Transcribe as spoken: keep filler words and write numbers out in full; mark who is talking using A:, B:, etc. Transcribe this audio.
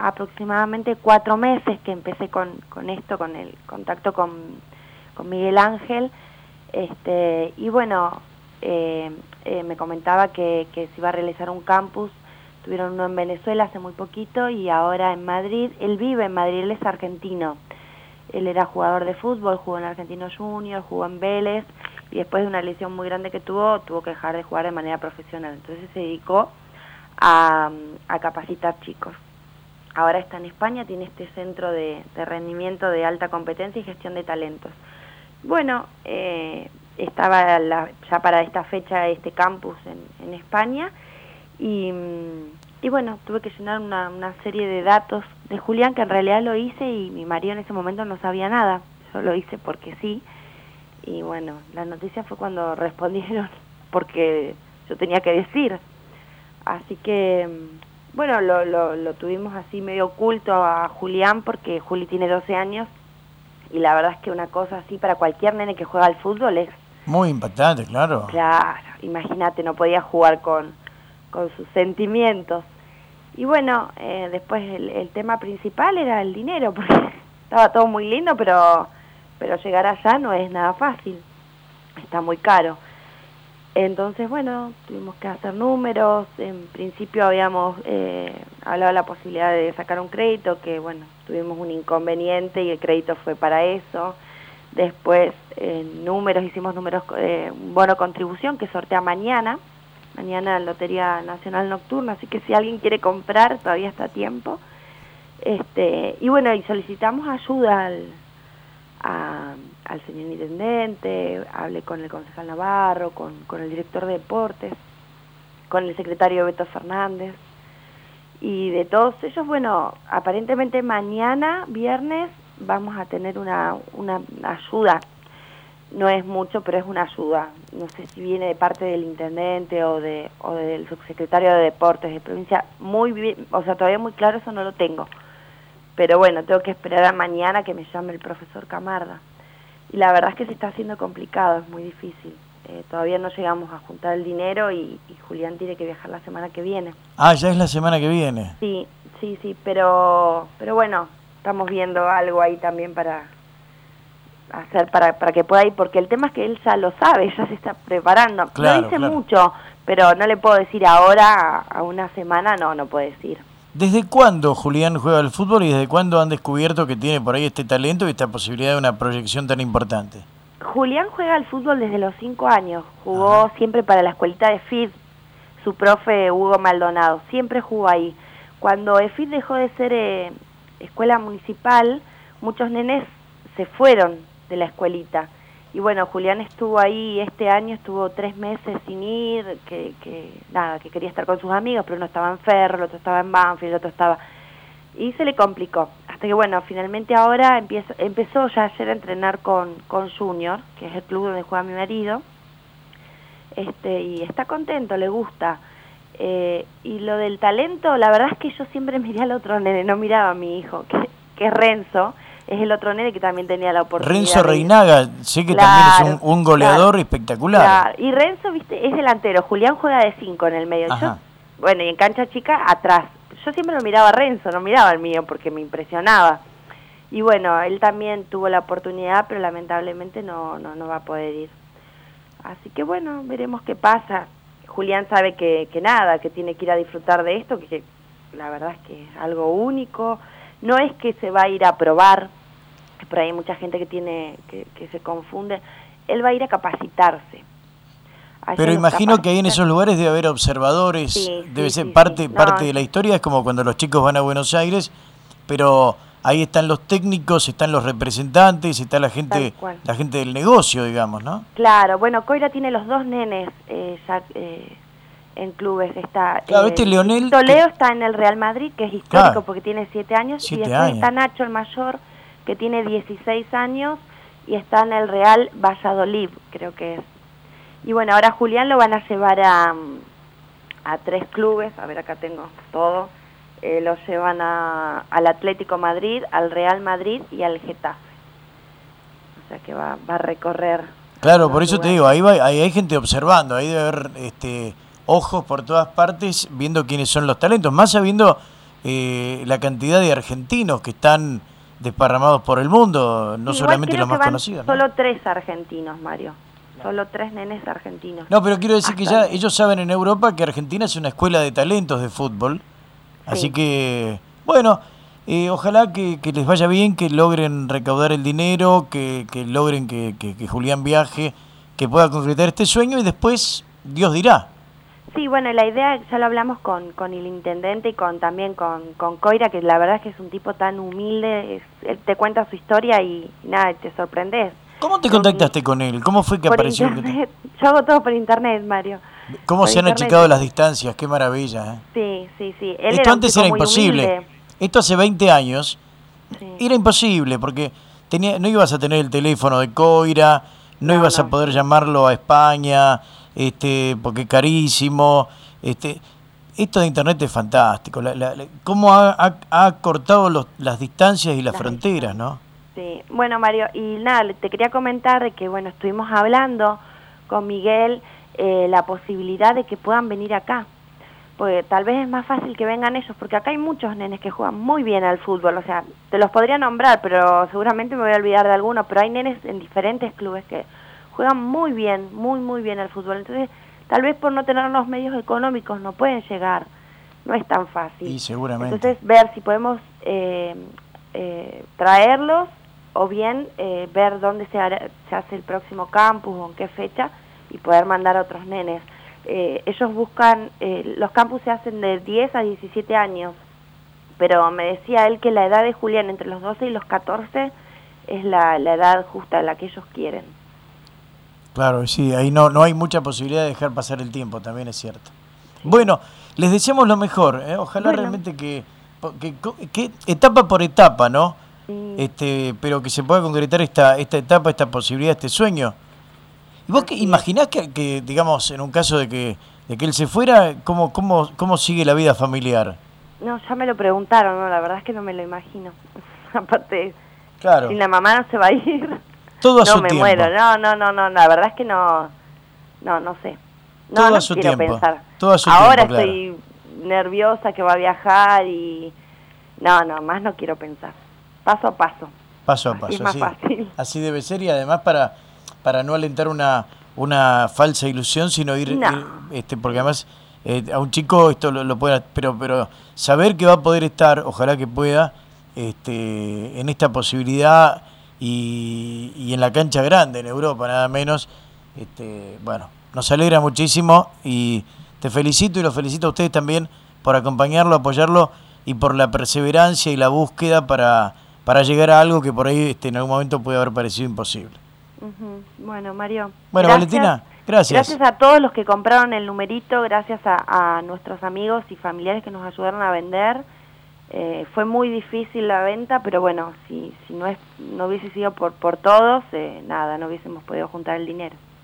A: aproximadamente cuatro meses que empecé con, con esto, con el contacto con, con Miguel Ángel, este, y bueno, eh, eh, me comentaba que, que se iba a realizar un campus. Tuvieron uno en Venezuela hace muy poquito y ahora en Madrid. Él vive en Madrid, él es argentino. Él era jugador de fútbol, jugó en Argentino Junior, jugó en Vélez, y después de una lesión muy grande que tuvo, tuvo que dejar de jugar de manera profesional. Entonces se dedicó a, a capacitar chicos. Ahora está en España, tiene este centro de, de rendimiento de alta competencia y gestión de talentos. Bueno, eh, estaba la, ya para esta fecha este campus en, en España, y, y bueno, tuve que llenar una, una serie de datos de Julián, que en realidad lo hice y mi marido en ese momento no sabía nada. Yo lo hice porque sí, y bueno, la noticia fue cuando respondieron porque yo tenía que decir. Así que, bueno, lo, lo, lo tuvimos así medio oculto a Julián, porque Juli tiene doce años, y la verdad es que una cosa así para cualquier nene que juega al fútbol es...
B: Muy impactante, claro.
A: Claro, imagínate, no podía jugar con, con sus sentimientos. Y bueno, eh, después el, el tema principal era el dinero, porque estaba todo muy lindo, pero, pero llegar allá no es nada fácil, está muy caro. Entonces, bueno, tuvimos que hacer números. En principio habíamos eh, hablado de la posibilidad de sacar un crédito, que bueno, tuvimos un inconveniente y el crédito fue para eso. Después, eh, números, hicimos números, eh, un bono contribución que sortea mañana, mañana Lotería Nacional Nocturna, así que si alguien quiere comprar, todavía está a tiempo. Este, y bueno, y solicitamos ayuda al... A, al señor intendente, hablé con el concejal Navarro, con, con el director de deportes, con el secretario Beto Fernández, y de todos ellos, bueno, aparentemente mañana, viernes, vamos a tener una, una ayuda. No es mucho, pero es una ayuda. No sé si viene de parte del intendente o de o del subsecretario de deportes de provincia. Muy bien, o sea, todavía muy claro eso no lo tengo. Pero bueno, tengo que esperar a mañana que me llame el profesor Camarda. Y la verdad es que se está haciendo complicado, es muy difícil. Eh, todavía no llegamos a juntar el dinero y, y Julián tiene que viajar la semana que viene.
B: Ah, ya es la semana que viene.
A: Sí, sí, sí, pero pero bueno, estamos viendo algo ahí también para hacer para para que pueda ir, porque el tema es que él ya lo sabe, ya se está preparando.
B: Claro,
A: lo dice
B: claro.
A: mucho, pero no le puedo decir ahora, a una semana, no, no puedo decir.
B: ¿Desde cuándo Julián juega al fútbol y desde cuándo han descubierto que tiene por ahí este talento y esta posibilidad de una proyección tan importante?
A: Julián juega al fútbol desde los cinco años, jugó Ajá. siempre para la escuelita de E F I D, su profe Hugo Maldonado, siempre jugó ahí. Cuando E F I D dejó de ser eh, escuela municipal, muchos nenes se fueron de la escuelita. Y bueno, Julián estuvo ahí este año, estuvo tres meses sin ir, que, que nada, que quería estar con sus amigos, pero uno estaba en Ferro, el otro estaba en Banfield, el otro estaba... Y se le complicó. Hasta que bueno, finalmente ahora empieza, empezó ya ayer a entrenar con, con Junior, que es el club donde juega mi marido, este y está contento, le gusta. Eh, y lo del talento, la verdad es que yo siempre miré al otro nene, no miraba a mi hijo, que, que es Renzo. Es el otro nene que también tenía la oportunidad.
B: Renzo Reinaga, sé que
A: claro,
B: también es un, un goleador claro, espectacular.
A: Claro. Y Renzo, viste, es delantero. Julián juega de cinco en el medio. Yo, bueno, y en cancha chica, atrás. Yo siempre lo miraba a Renzo, no miraba al mío porque me impresionaba. Y bueno, él también tuvo la oportunidad, pero lamentablemente no, no, no va a poder ir. Así que bueno, veremos qué pasa. Julián sabe que, que nada, que tiene que ir a disfrutar de esto, que, que la verdad es que es algo único. No es que se va a ir a probar, que por ahí hay mucha gente que tiene que, que se confunde. Él va a ir a capacitarse. A
B: Pero imagino que ahí en esos lugares debe haber observadores,
A: sí,
B: debe
A: sí,
B: ser
A: sí,
B: parte
A: sí.
B: parte
A: No,
B: de la historia, es como cuando los chicos van a Buenos Aires, pero ahí están los técnicos, están los representantes, está la gente la gente del negocio, digamos, ¿no?
A: Claro, bueno, Coira tiene los dos nenes eh, ya... Eh, en clubes está
B: claro,
A: eh,
B: este Leonel
A: Leo que... está en el Real Madrid, que es histórico claro. porque tiene siete años,
B: siete
A: y después
B: años.
A: Está Nacho, el mayor, que tiene dieciséis años, y está en el Real Valladolid, creo que es. Y bueno, ahora Julián lo van a llevar a, a tres clubes, a ver, acá tengo todo, eh, lo llevan a, al Atlético Madrid, al Real Madrid y al Getafe. O sea que va, va a recorrer.
B: Claro, por eso lugares. Te digo, ahí, va, ahí hay gente observando, ahí debe haber... este ojos por todas partes viendo quiénes son los talentos, más sabiendo eh, la cantidad de argentinos que están desparramados por el mundo, no
A: sí,
B: solamente los más
A: van
B: conocidos, ¿no?
A: Solo tres argentinos, Mario. Solo tres nenes argentinos.
B: No, pero quiero decir
A: Hasta
B: que ya
A: el...
B: ellos saben en Europa que Argentina es una escuela de talentos de fútbol. Sí. Así que, bueno, eh, ojalá que, que les vaya bien, que logren recaudar el dinero, que, que logren que, que, que Julián viaje, que pueda concretar este sueño y después Dios dirá.
A: Sí, bueno, la idea, ya lo hablamos con, con el intendente y con también con, con Coira, que la verdad es que es un tipo tan humilde, es, él te cuenta su historia y nada, te sorprendes.
B: ¿Cómo te contactaste con él? ¿Cómo fue que
A: por
B: apareció?
A: Internet. Yo hago todo por internet, Mario.
B: ¿Cómo
A: por
B: se han
A: internet.
B: achicado las distancias? Qué maravilla, ¿eh?
A: Sí, sí, sí. Él
B: Esto
A: era
B: antes era imposible.
A: Humilde.
B: Esto hace veinte años
A: Sí.
B: era imposible porque tenía, no ibas a tener el teléfono de Coira, no, no ibas no. a poder llamarlo a España, este, porque es carísimo. Este, esto de internet es fantástico. La, la, la, cómo ha, ha, ha cortado los, las distancias y las, las fronteras, ¿no?
A: Sí, bueno, Mario, y nada, te quería comentar de que, bueno, estuvimos hablando con Miguel eh, la posibilidad de que puedan venir acá, porque tal vez es más fácil que vengan ellos, porque acá hay muchos nenes que juegan muy bien al fútbol, o sea, te los podría nombrar, pero seguramente me voy a olvidar de algunos, pero hay nenes en diferentes clubes que juegan muy bien, muy, muy bien al fútbol, entonces tal vez por no tener los medios económicos no pueden llegar, no es tan fácil.
B: Y seguramente.
A: Entonces, ver si podemos eh, eh, traerlos, o bien eh, ver dónde se, hará, se hace el próximo campus o en qué fecha y poder mandar a otros nenes. Eh, ellos buscan, eh, los campus se hacen de diez a diecisiete años, pero me decía él que la edad de Julián entre los doce y los catorce es la, la edad justa, la que ellos quieren.
B: Claro, sí, ahí no, no hay mucha posibilidad de dejar pasar el tiempo, también es cierto. Sí. Bueno, les deseamos lo mejor, ¿eh? Ojalá bueno. realmente que, que, que etapa por etapa, ¿no? Sí. Este, pero que se pueda concretar esta esta etapa, esta posibilidad, este sueño. ¿Y vos que imaginás que, que, digamos, en un caso de que de que él se fuera, cómo cómo cómo sigue la vida familiar?
A: No, ya me lo preguntaron, no, la verdad es que no me lo imagino. Aparte,
B: claro.
A: Si la mamá no se va a ir,
B: todo a
A: no
B: su
A: me
B: tiempo.
A: muero. No, no, no, no, la verdad es que no, no, no sé. No,
B: todo
A: no
B: a su
A: quiero
B: tiempo.
A: pensar.
B: Todo a su
A: Ahora
B: tiempo,
A: estoy claro. nerviosa que va a viajar y no, no, más no quiero pensar. Paso a paso.
B: Paso a paso,
A: es más
B: sí.
A: fácil.
B: Así debe ser y además para para no alentar una una falsa ilusión, sino ir,
A: no.
B: ir este porque además eh, a un chico esto lo, lo puede, pero pero saber que va a poder estar, ojalá que pueda, este en esta posibilidad y, y en la cancha grande en Europa, nada menos, este bueno, nos alegra muchísimo y te felicito y los felicito a ustedes también por acompañarlo, apoyarlo y por la perseverancia y la búsqueda para para llegar a algo que por ahí este, en algún momento puede haber parecido imposible.
A: Uh-huh. Bueno, Mario.
B: Bueno, gracias. Valentina, gracias.
A: Gracias a todos los que compraron el numerito, gracias a, a nuestros amigos y familiares que nos ayudaron a vender. Eh, fue muy difícil la venta, pero bueno, si, si no, es, no hubiese sido por, por todos, eh, nada, no hubiésemos podido juntar el dinero.